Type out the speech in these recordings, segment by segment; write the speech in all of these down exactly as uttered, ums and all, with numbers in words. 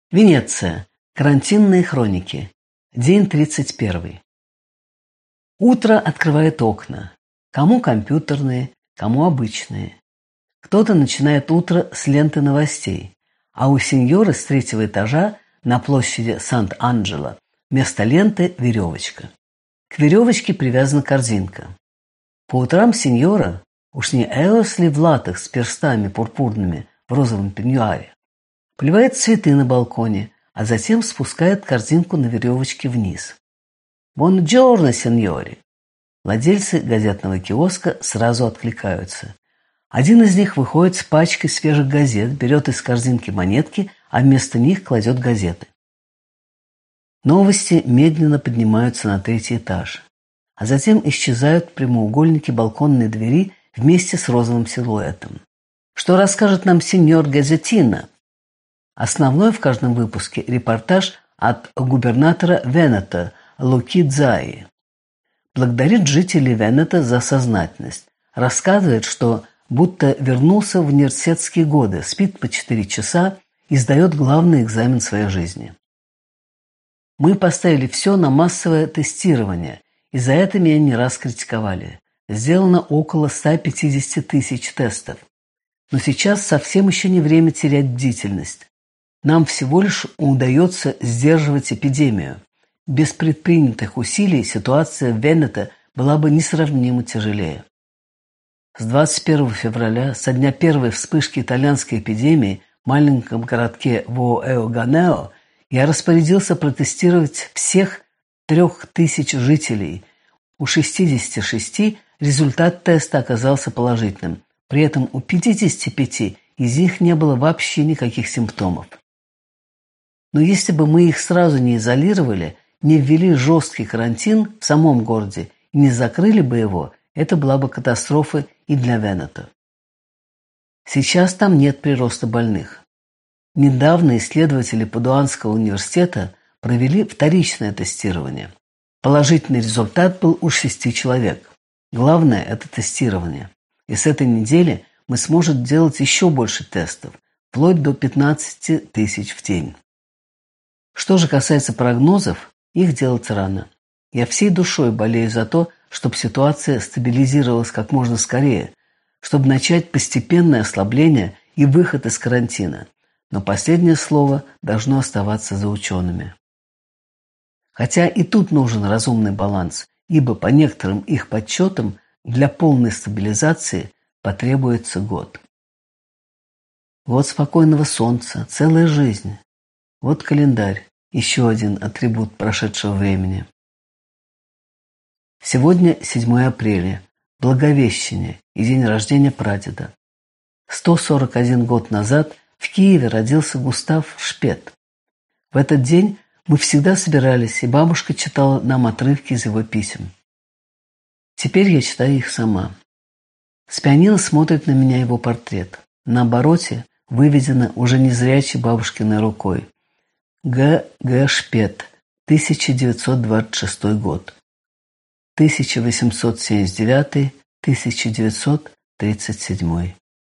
Венеция. Карантинные хроники. День тридцать первый. Утро открывает окна. Кому компьютерные, кому обычные. Кто-то начинает утро с ленты новостей, а у сеньоры с третьего этажа на площади Сант-Анджело вместо ленты веревочка. К веревочке привязана корзинка. По утрам сеньора, уж не Эосли в латах с перстами пурпурными в розовом пеньюаре, поливает цветы на балконе, а затем спускает корзинку на веревочке вниз. «Бонджорно, сеньори!» Владельцы газетного киоска сразу откликаются. Один из них выходит с пачкой свежих газет, берет из корзинки монетки, а вместо них кладет газеты. Новости медленно поднимаются на третий этаж, а затем исчезают в прямоугольнике балконной двери вместе с розовым силуэтом. Что расскажет нам сеньор Газетино? Основной в каждом выпуске репортаж от губернатора Венето Луки Дзаи. Благодарит жителей Венето за сознательность. Рассказывает, что будто вернулся в университетские годы, спит по четыре часа и сдает главный экзамен своей жизни. Мы поставили все на массовое тестирование, и за это меня не раз критиковали. Сделано около ста пятидесяти тысяч тестов. Но сейчас совсем еще не время терять бдительность. Нам всего лишь удается сдерживать эпидемию. Без предпринятых усилий ситуация в Венето была бы несравнимо тяжелее. С двадцать первого февраля, со дня первой вспышки итальянской эпидемии в маленьком городке Во-Эо-Ганео, я распорядился протестировать всех трех тысяч жителей. У шестидесяти шести результат теста оказался положительным. При этом у пятидесяти пяти из них не было вообще никаких симптомов. Но если бы мы их сразу не изолировали, не ввели жесткий карантин в самом городе и не закрыли бы его, это была бы катастрофа и для Венето. Сейчас там нет прироста больных. Недавно исследователи Падуанского университета провели вторичное тестирование. Положительный результат был у шести человек. Главное – это тестирование. И с этой недели мы сможем делать еще больше тестов, вплоть до пятнадцати тысяч в день. Что же касается прогнозов, их делать рано. Я всей душой болею за то, чтобы ситуация стабилизировалась как можно скорее, чтобы начать постепенное ослабление и выход из карантина. Но последнее слово должно оставаться за учеными. Хотя и тут нужен разумный баланс, ибо по некоторым их подсчетам для полной стабилизации потребуется год. Вот спокойного солнца, целая жизнь. Вот календарь, еще один атрибут прошедшего времени. Сегодня седьмое апреля, Благовещение и день рождения прадеда. сто сорок один год назад в Киеве родился Густав Шпет. В этот день мы всегда собирались, и бабушка читала нам отрывки из его писем. Теперь я читаю их сама. С пианино смотрит на меня его портрет. На обороте выведено уже незрячей бабушкиной рукой: Г. Г. Шпет, тысяча девятьсот двадцать шестой год. тысяча восемьсот семьдесят девятый — тысяча девятьсот тридцать седьмой.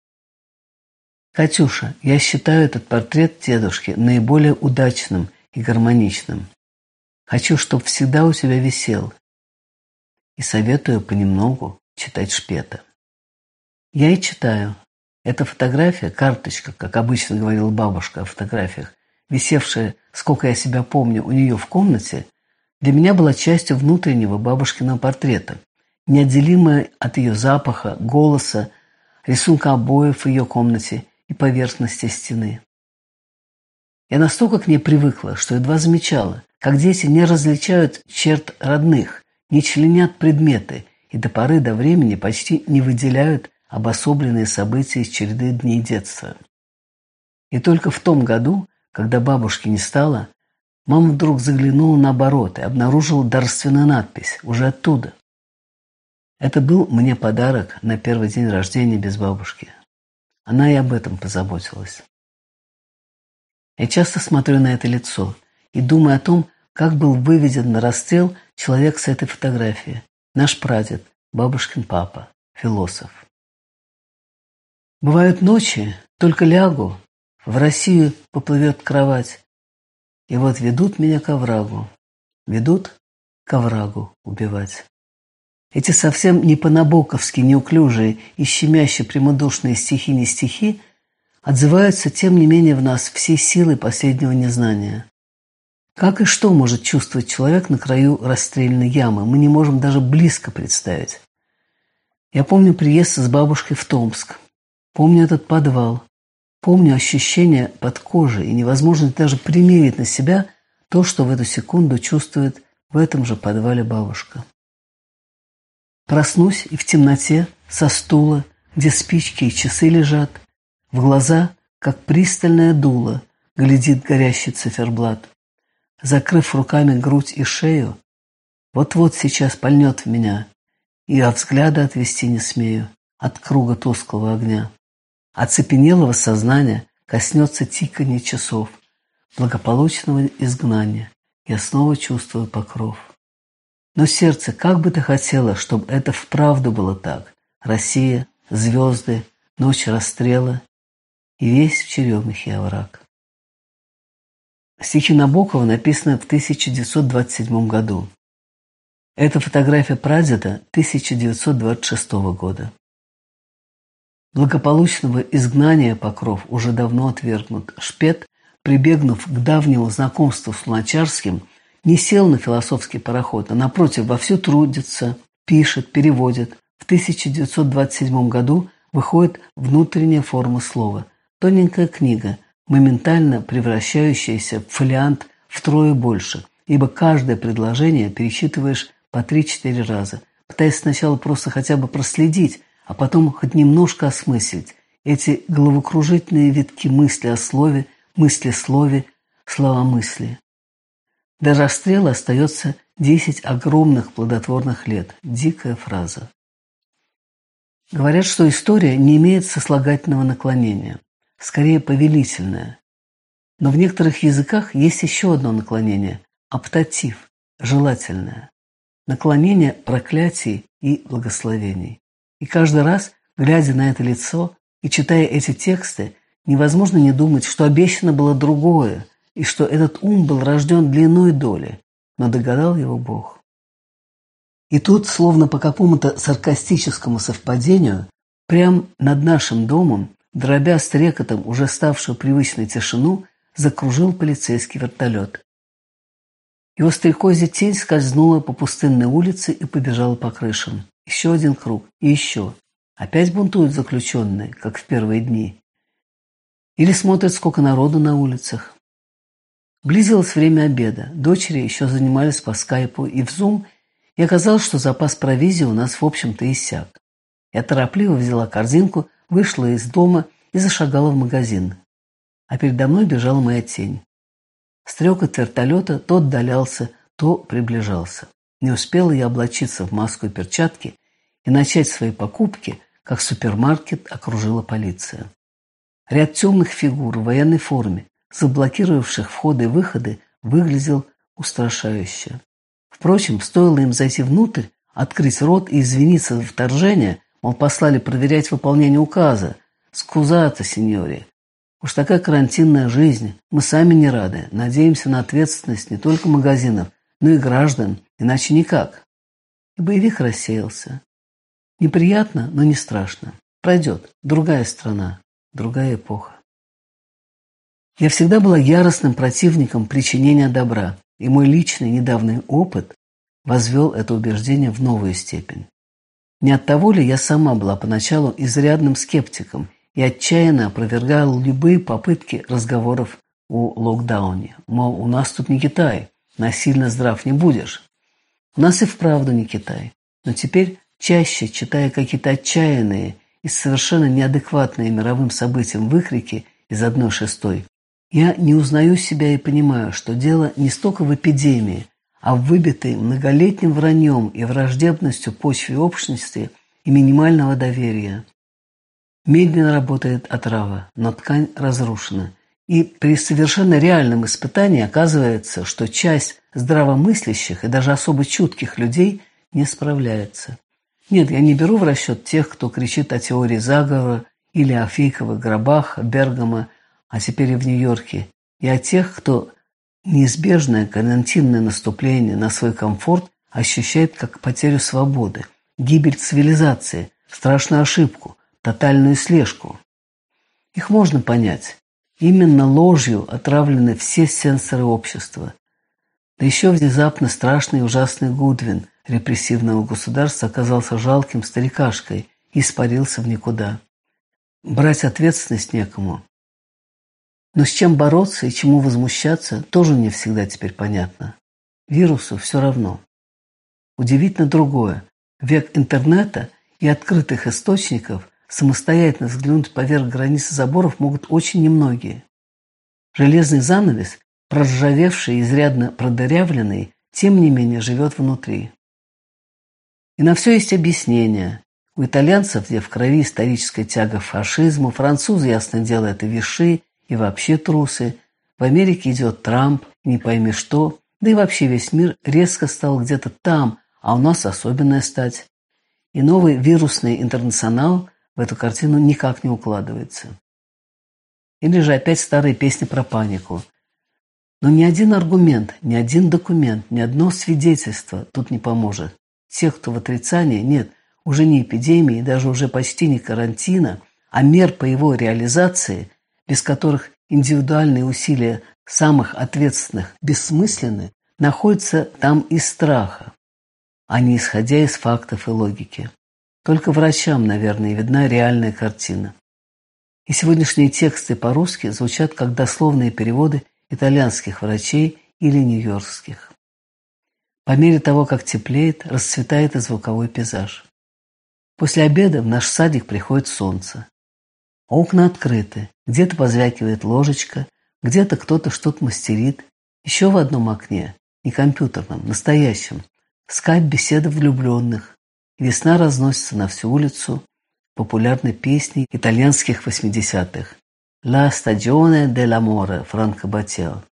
Катюша, я считаю этот портрет дедушки наиболее удачным и гармоничным. Хочу, чтобы всегда у тебя висел. И советую понемногу читать Шпета. Я и читаю. Эта фотография, карточка, как обычно говорила бабушка о фотографиях, висевшая, сколько я себя помню, у нее в комнате, для меня была частью внутреннего бабушкиного портрета, неотделимая от ее запаха, голоса, рисунка обоев в ее комнате и поверхности стены. Я настолько к ней привыкла, что едва замечала, как дети не различают черт родных, не членят предметы и до поры до времени почти не выделяют обособленные события из череды дней детства. И только в том году, когда бабушки не стало, мама вдруг заглянула на обороты и обнаружила дарственную надпись уже оттуда. Это был мне подарок на первый день рождения без бабушки. Она и об этом позаботилась. Я часто смотрю на это лицо и думаю о том, как был выведен на расстрел человек с этой фотографии. Наш прадед, бабушкин папа, философ. Бывают ночи, только лягу, в Россию поплывет кровать, И вот ведут меня к оврагу, ведут к оврагу убивать. Эти совсем не по-набоковски неуклюжие и щемяще прямодушные стихи не стихи отзываются, тем не менее, в нас всей силой последнего незнания. Как и что может чувствовать человек на краю расстрельной ямы, мы не можем даже близко представить. Я помню приезд с бабушкой в Томск, помню этот подвал, помню ощущение под кожей и невозможность даже примерить на себя то, что в эту секунду чувствует в этом же подвале бабушка. Проснусь и в темноте, со стула, где спички и часы лежат, в глаза, как пристальное дуло, глядит горящий циферблат. Закрыв руками грудь и шею, вот-вот сейчас пальнет в меня, и от взгляда отвести не смею, от круга тусклого огня. Оцепенелого сознания коснется тиканье часов, благополучного изгнания. Я снова чувствую покров. Но сердце как бы ты хотело, чтобы это вправду было так. Россия, звезды, ночь расстрела и весь в черемухе овраг. Стихи Набокова написаны в тысяча девятьсот двадцать седьмом году. Это фотография прадеда тысяча девятьсот двадцать шестого года. Благополучного изгнания покров уже давно отвергнут. Шпет, прибегнув к давнему знакомству с Луначарским, не сел на философский пароход, а напротив вовсю трудится, пишет, переводит. В тысяча девятьсот двадцать седьмом году выходит «Внутренняя форма слова». Тоненькая книга, моментально превращающаяся в фолиант втрое больше, ибо каждое предложение перечитываешь по три-четыре раза, пытаясь сначала просто хотя бы проследить, а потом хоть немножко осмыслить эти головокружительные витки мысли о слове, мысли-слове, слова-мысли. До расстрела остается десять огромных плодотворных лет. Дикая фраза. Говорят, что история не имеет сослагательного наклонения, скорее повелительное. Но в некоторых языках есть еще одно наклонение – оптатив, желательное. Наклонение проклятий и благословений. И каждый раз, глядя на это лицо и читая эти тексты, невозможно не думать, что обещано было другое, и что этот ум был рожден для иной доли, но догадал его Бог. И тут, словно по какому-то саркастическому совпадению, прямо над нашим домом, дробя стрекотом уже ставшую привычной тишину, закружил полицейский вертолет. Его стрекозья тень скользнула по пустынной улице и побежала по крышам. Еще один круг, и еще. Опять бунтуют заключенные, как в первые дни. Или смотрят, сколько народу на улицах. Близилось время обеда. Дочери еще занимались по скайпу и в зум, и оказалось, что запас провизии у нас в общем-то иссяк. Я торопливо взяла корзинку, вышла из дома и зашагала в магазин. А передо мной бежала моя тень. Стрекот вертолета то отдалялся, то приближался. Не успела я облачиться в маску и перчатки и начать свои покупки, как супермаркет окружила полиция. Ряд темных фигур в военной форме, заблокировавших входы и выходы, выглядел устрашающе. Впрочем, стоило им зайти внутрь, открыть рот и извиниться за вторжение, мол, послали проверять выполнение указа. Скузато, сеньоре. Уж такая карантинная жизнь. Мы сами не рады. Надеемся на ответственность не только магазинов, но и граждан. Иначе никак. И боевик рассеялся. Неприятно, но не страшно. Пройдет. Другая страна. Другая эпоха. Я всегда была яростным противником причинения добра, и мой личный недавний опыт возвел это убеждение в новую степень. Не от того ли я сама была поначалу изрядным скептиком и отчаянно опровергала любые попытки разговоров о локдауне. Мол, у нас тут не Китай, насильно здрав не будешь. У нас и вправду не Китай. Но теперь, чаще читая какие-то отчаянные и совершенно неадекватные мировым событиям выкрики из одной шестой, я не узнаю себя и понимаю, что дело не столько в эпидемии, а в выбитой многолетним враньем и враждебностью почве общности и минимального доверия. Медленно работает отрава, но ткань разрушена. И при совершенно реальном испытании оказывается, что часть здравомыслящих и даже особо чутких людей не справляется. Нет, я не беру в расчет тех, кто кричит о теории заговора или о фейковых гробах Бергама, а теперь и в Нью-Йорке, и о тех, кто неизбежное карантинное наступление на свой комфорт ощущает как потерю свободы, гибель цивилизации, страшную ошибку, тотальную слежку. Их можно понять. Именно ложью отравлены все сенсоры общества. Да еще внезапно страшный и ужасный Гудвин репрессивного государства оказался жалким старикашкой и испарился в никуда. Брать ответственность некому. Но с чем бороться и чему возмущаться, тоже не всегда теперь понятно. Вирусу все равно. Удивительно другое. В век интернета и открытых источников самостоятельно взглянуть поверх границы заборов могут очень немногие. Железный занавес, проржавевший и изрядно продырявленный, тем не менее живет внутри. И на все есть объяснение. У итальянцев, где в крови историческая тяга к фашизму, французы, ясно дело, это виши и вообще трусы, в Америке идет Трамп, не пойми что, да и вообще весь мир резко стал где-то там, а у нас особенная стать. И новый вирусный интернационал в эту картину никак не укладывается. Или же опять старые песни про панику. Но ни один аргумент, ни один документ, ни одно свидетельство тут не поможет. Тех, кто в отрицании, нет, уже не эпидемии, даже уже почти не карантина, а мер по его реализации, без которых индивидуальные усилия самых ответственных бессмысленны, находятся там из страха, а не исходя из фактов и логики. Только врачам, наверное, видна реальная картина. И сегодняшние тексты по-русски звучат как дословные переводы итальянских врачей или нью-йоркских. По мере того, как теплеет, расцветает и звуковой пейзаж. После обеда в наш садик приходит солнце. Окна открыты, где-то позвякивает ложечка, где-то кто-то что-то мастерит. Еще в одном окне, не компьютерном, настоящем, скайп-беседа влюбленных. Весна разносится на всю улицу популярной песней итальянских восьмидесятых «La stagione dell'amore» Франко Батио.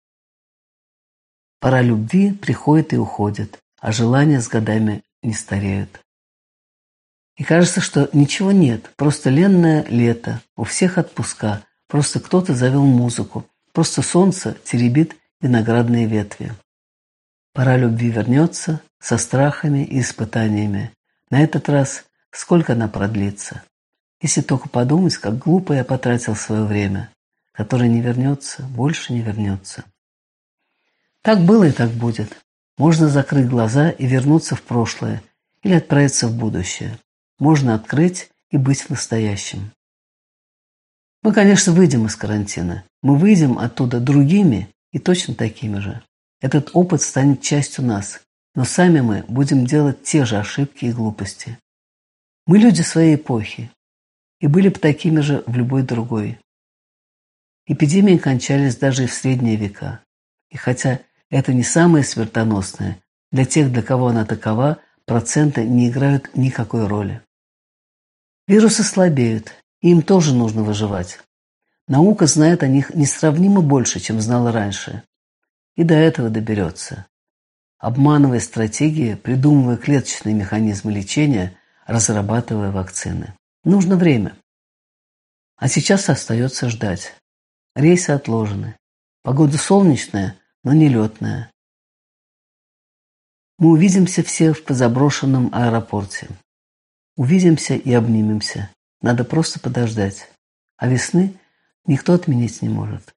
Пора любви приходит и уходит, а желания с годами не стареют. И кажется, что ничего нет, просто ленное лето, у всех отпуска, просто кто-то завел музыку, просто солнце теребит виноградные ветви. Пора любви вернется со страхами и испытаниями. На этот раз сколько она продлится? Если только подумать, как глупо я потратил свое время, которое не вернется, больше не вернется. Так было и так будет. Можно закрыть глаза и вернуться в прошлое или отправиться в будущее. Можно открыть и быть в настоящем. Мы, конечно, выйдем из карантина. Мы выйдем оттуда другими и точно такими же. Этот опыт станет частью нас, но сами мы будем делать те же ошибки и глупости. Мы люди своей эпохи и были бы такими же в любой другой. Эпидемии кончались даже и в средние века. И хотя это не самое смертоносное, для тех, для кого она такова, проценты не играют никакой роли. Вирусы слабеют, и им тоже нужно выживать. Наука знает о них несравнимо больше, чем знала раньше. И до этого доберется. Обманывая стратегии, придумывая клеточные механизмы лечения, разрабатывая вакцины. Нужно время. А сейчас остается ждать. Рейсы отложены. Погода солнечная, но не летная. Мы увидимся все в позаброшенном аэропорте. Увидимся и обнимемся. Надо просто подождать. А весны никто отменить не может.